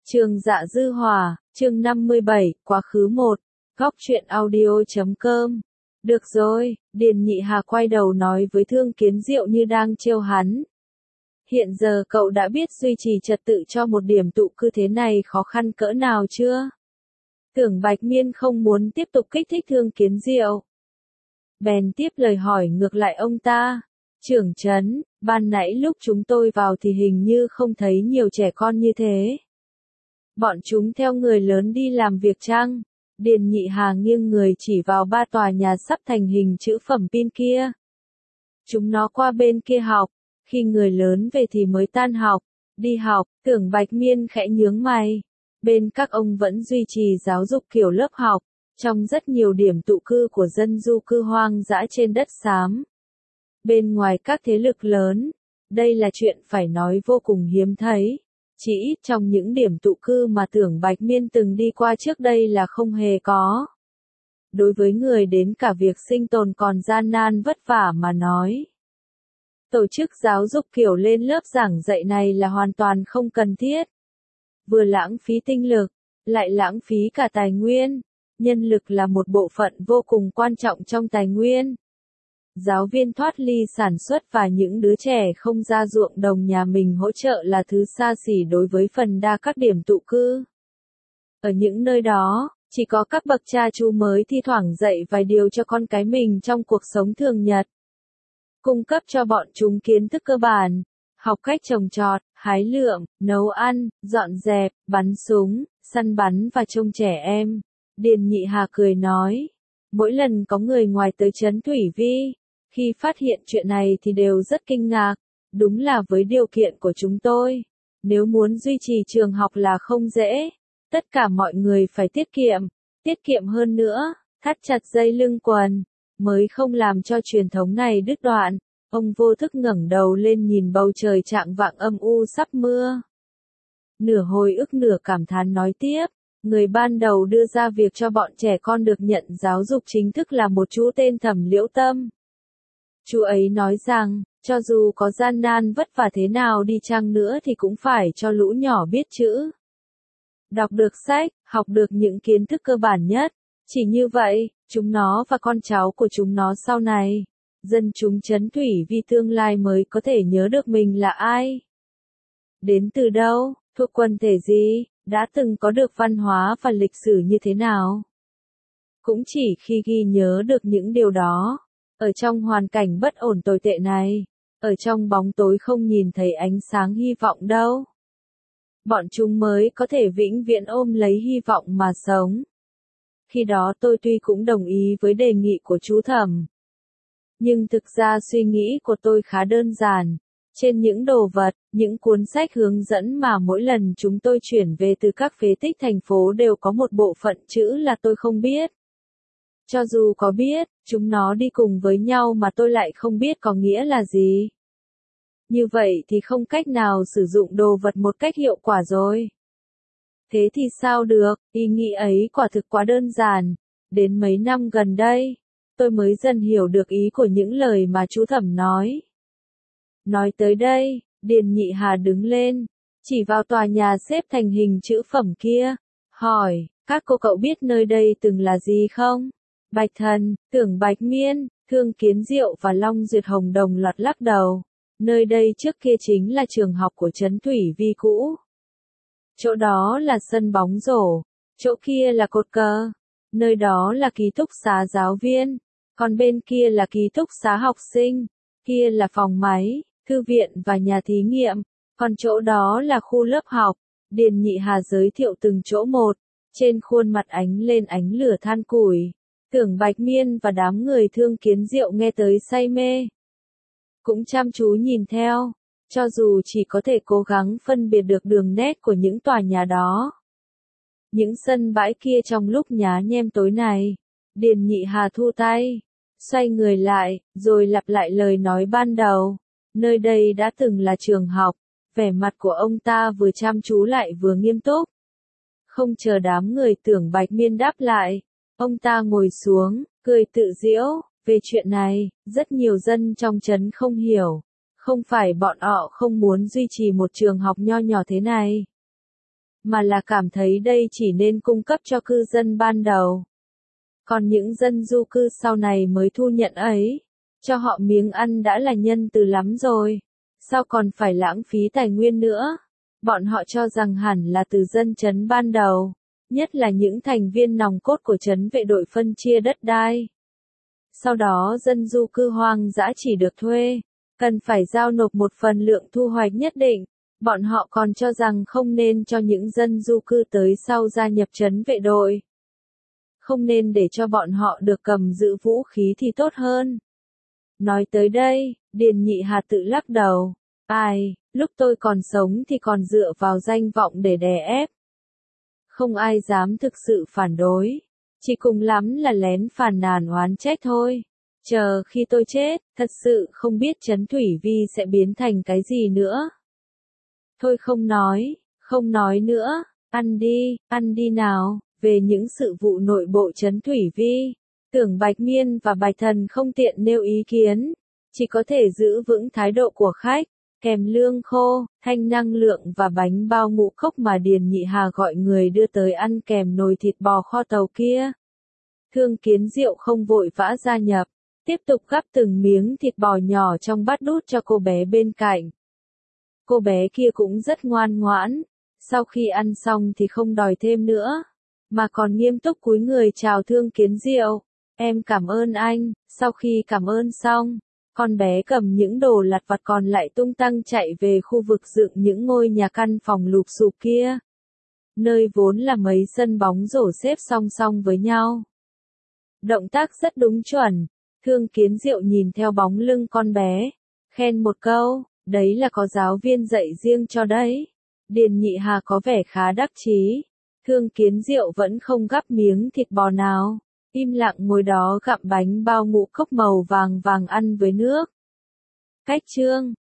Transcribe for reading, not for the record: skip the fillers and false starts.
Trường Dạ Dư Hòa, chương 57, quá khứ 1, góc truyện audio.com. Được rồi, Điền Nhị Hà quay đầu nói với Thương Kiến Diệu như đang trêu hắn. Hiện giờ cậu đã biết duy trì trật tự cho một điểm tụ cư thế này khó khăn cỡ nào chưa? Tưởng Bạch Miên không muốn tiếp tục kích thích Thương Kiến Diệu. Bèn tiếp lời hỏi ngược lại ông ta. Trưởng trấn, ban nãy lúc chúng tôi vào thì hình như không thấy nhiều trẻ con như thế. Bọn chúng theo người lớn đi làm việc chăng? Điền Nhị Hà nghiêng người chỉ vào 3 tòa nhà sắp thành hình chữ phẩm pin kia. Chúng nó qua bên kia học, khi người lớn về thì mới tan học, đi học. Tưởng Bạch Miên khẽ nhướng mày. Bên các ông vẫn duy trì giáo dục kiểu lớp học, trong rất nhiều điểm tụ cư của dân du cư hoang dã trên đất xám. Bên ngoài các thế lực lớn, đây là chuyện phải nói vô cùng hiếm thấy. Chỉ ít trong những điểm tụ cư mà Tưởng Bạch Miên từng đi qua trước đây là không hề có. Đối với người đến cả việc sinh tồn còn gian nan vất vả mà nói, tổ chức giáo dục kiểu lên lớp giảng dạy này là hoàn toàn không cần thiết. Vừa lãng phí tinh lực, lại lãng phí cả tài nguyên. Nhân lực là một bộ phận vô cùng quan trọng trong tài nguyên. Giáo viên thoát ly sản xuất và những đứa trẻ không ra ruộng đồng nhà mình hỗ trợ là thứ xa xỉ đối với phần đa các điểm tụ cư. Ở những nơi đó, chỉ có các bậc cha chú mới thi thoảng dạy vài điều cho con cái mình trong cuộc sống thường nhật. Cung cấp cho bọn chúng kiến thức cơ bản, học cách trồng trọt, hái lượm, nấu ăn, dọn dẹp, bắn súng, săn bắn và trông trẻ em. Điền Nhị Hà cười nói, mỗi lần có người ngoài tới trấn Thủy Vi, khi phát hiện chuyện này thì đều rất kinh ngạc. Đúng là với điều kiện của chúng tôi, nếu muốn duy trì trường học là không dễ. Tất cả mọi người phải tiết kiệm hơn nữa, thắt chặt dây lưng quần, mới không làm cho truyền thống này đứt đoạn. Ông vô thức ngẩng đầu lên nhìn bầu trời trạng vạng âm u sắp mưa. Nửa hồi ức nửa cảm thán nói tiếp, người ban đầu đưa ra việc cho bọn trẻ con được nhận giáo dục chính thức là một chú tên Thẩm Liễu Tâm. Chú ấy nói rằng, cho dù có gian nan vất vả thế nào đi chăng nữa thì cũng phải cho lũ nhỏ biết chữ. Đọc được sách, học được những kiến thức cơ bản nhất. Chỉ như vậy, chúng nó và con cháu của chúng nó sau này, dân chúng trấn Thủy Vi tương lai mới có thể nhớ được mình là ai. Đến từ đâu, thuộc quần thể gì, đã từng có được văn hóa và lịch sử như thế nào. Cũng chỉ khi ghi nhớ được những điều đó, ở trong hoàn cảnh bất ổn tồi tệ này, ở trong bóng tối không nhìn thấy ánh sáng hy vọng đâu, bọn chúng mới có thể vĩnh viễn ôm lấy hy vọng mà sống. Khi đó tôi tuy cũng đồng ý với đề nghị của chú Thẩm, nhưng thực ra suy nghĩ của tôi khá đơn giản. Trên những đồ vật, những cuốn sách hướng dẫn mà mỗi lần chúng tôi chuyển về từ các phế tích thành phố đều có một bộ phận chữ là tôi không biết. Cho dù có biết, chúng nó đi cùng với nhau mà tôi lại không biết có nghĩa là gì. Như vậy thì không cách nào sử dụng đồ vật một cách hiệu quả rồi. Thế thì sao được, ý nghĩ ấy quả thực quá đơn giản. Đến mấy năm gần đây, tôi mới dần hiểu được ý của những lời mà chú Thẩm nói. Nói tới đây, Điền Nhị Hà đứng lên, chỉ vào tòa nhà xếp thành hình chữ phẩm kia, hỏi, các cô cậu biết nơi đây từng là gì không? Bạch Thần, Tưởng Bạch Miên, Thương Kiến Diệu và Long Duyệt Hồng đồng loạt lắc đầu. Nơi đây trước kia chính là trường học của trấn Thủy Vi cũ. Chỗ đó là sân bóng rổ, chỗ kia là cột cờ, nơi đó là ký túc xá giáo viên, còn bên kia là ký túc xá học sinh, kia là phòng máy, thư viện và nhà thí nghiệm, còn chỗ đó là khu lớp học. Điền Nhị Hà giới thiệu từng chỗ một, trên khuôn mặt ánh lên ánh lửa than củi. Tưởng Bạch Miên và đám người Thương Kiến Diệu nghe tới say mê, cũng chăm chú nhìn theo, cho dù chỉ có thể cố gắng phân biệt được đường nét của những tòa nhà đó. Những sân bãi kia trong lúc nhá nhem tối này, Điền Nhị Hà thu tay, xoay người lại, rồi lặp lại lời nói ban đầu. Nơi đây đã từng là trường học. Vẻ mặt của ông ta vừa chăm chú lại vừa nghiêm túc. Không chờ đám người Tưởng Bạch Miên đáp lại, ông ta ngồi xuống, cười tự giễu. Về chuyện này, rất nhiều dân trong trấn không hiểu. Không phải bọn họ không muốn duy trì một trường học nho nhỏ thế này, mà là cảm thấy đây chỉ nên cung cấp cho cư dân ban đầu. Còn những dân du cư sau này mới thu nhận ấy, cho họ miếng ăn đã là nhân từ lắm rồi. Sao còn phải lãng phí tài nguyên nữa? Bọn họ cho rằng hẳn là từ dân trấn ban đầu, nhất là những thành viên nòng cốt của trấn vệ đội phân chia đất đai. Sau đó dân du cư hoang dã chỉ được thuê, cần phải giao nộp một phần lượng thu hoạch nhất định. Bọn họ còn cho rằng không nên cho những dân du cư tới sau gia nhập trấn vệ đội. Không nên để cho bọn họ được cầm giữ vũ khí thì tốt hơn. Nói tới đây, Điền Nhị Hà tự lắc đầu. Ai, lúc tôi còn sống thì còn dựa vào danh vọng để đè ép. Không ai dám thực sự phản đối. Chỉ cùng lắm là lén phàn nàn oán trách thôi. Chờ khi tôi chết, thật sự không biết Trấn Thủy Vi sẽ biến thành cái gì nữa. Thôi không nói nữa, ăn đi nào, về những sự vụ nội bộ Trấn Thủy Vi. Tưởng Bạch Miên và Bạch Thần không tiện nêu ý kiến, chỉ có thể giữ vững thái độ của khách, kèm lương khô, thanh năng lượng và bánh bao ngũ cốc mà Điền Nhị Hà gọi người đưa tới ăn kèm nồi thịt bò kho tàu kia. Thương Kiến Diệu không vội vã gia nhập, tiếp tục gắp từng miếng thịt bò nhỏ trong bát đút cho cô bé bên cạnh. Cô bé kia cũng rất ngoan ngoãn, sau khi ăn xong thì không đòi thêm nữa, mà còn nghiêm túc cúi người chào Thương Kiến Diệu. Em cảm ơn anh. Sau khi cảm ơn xong, con bé cầm những đồ lặt vặt còn lại tung tăng chạy về khu vực dựng những ngôi nhà căn phòng lụp xụp kia. Nơi vốn là mấy sân bóng rổ xếp song song với nhau. Động tác rất đúng chuẩn. Thương Kiến Diệu nhìn theo bóng lưng con bé, khen một câu, đấy là có giáo viên dạy riêng cho đấy. Điền Nhị Hà có vẻ khá đắc chí. Thương Kiến Diệu vẫn không gắp miếng thịt bò nào, im lặng ngồi đó gặm bánh bao ngũ cốc màu vàng vàng ăn với nước. Cách chương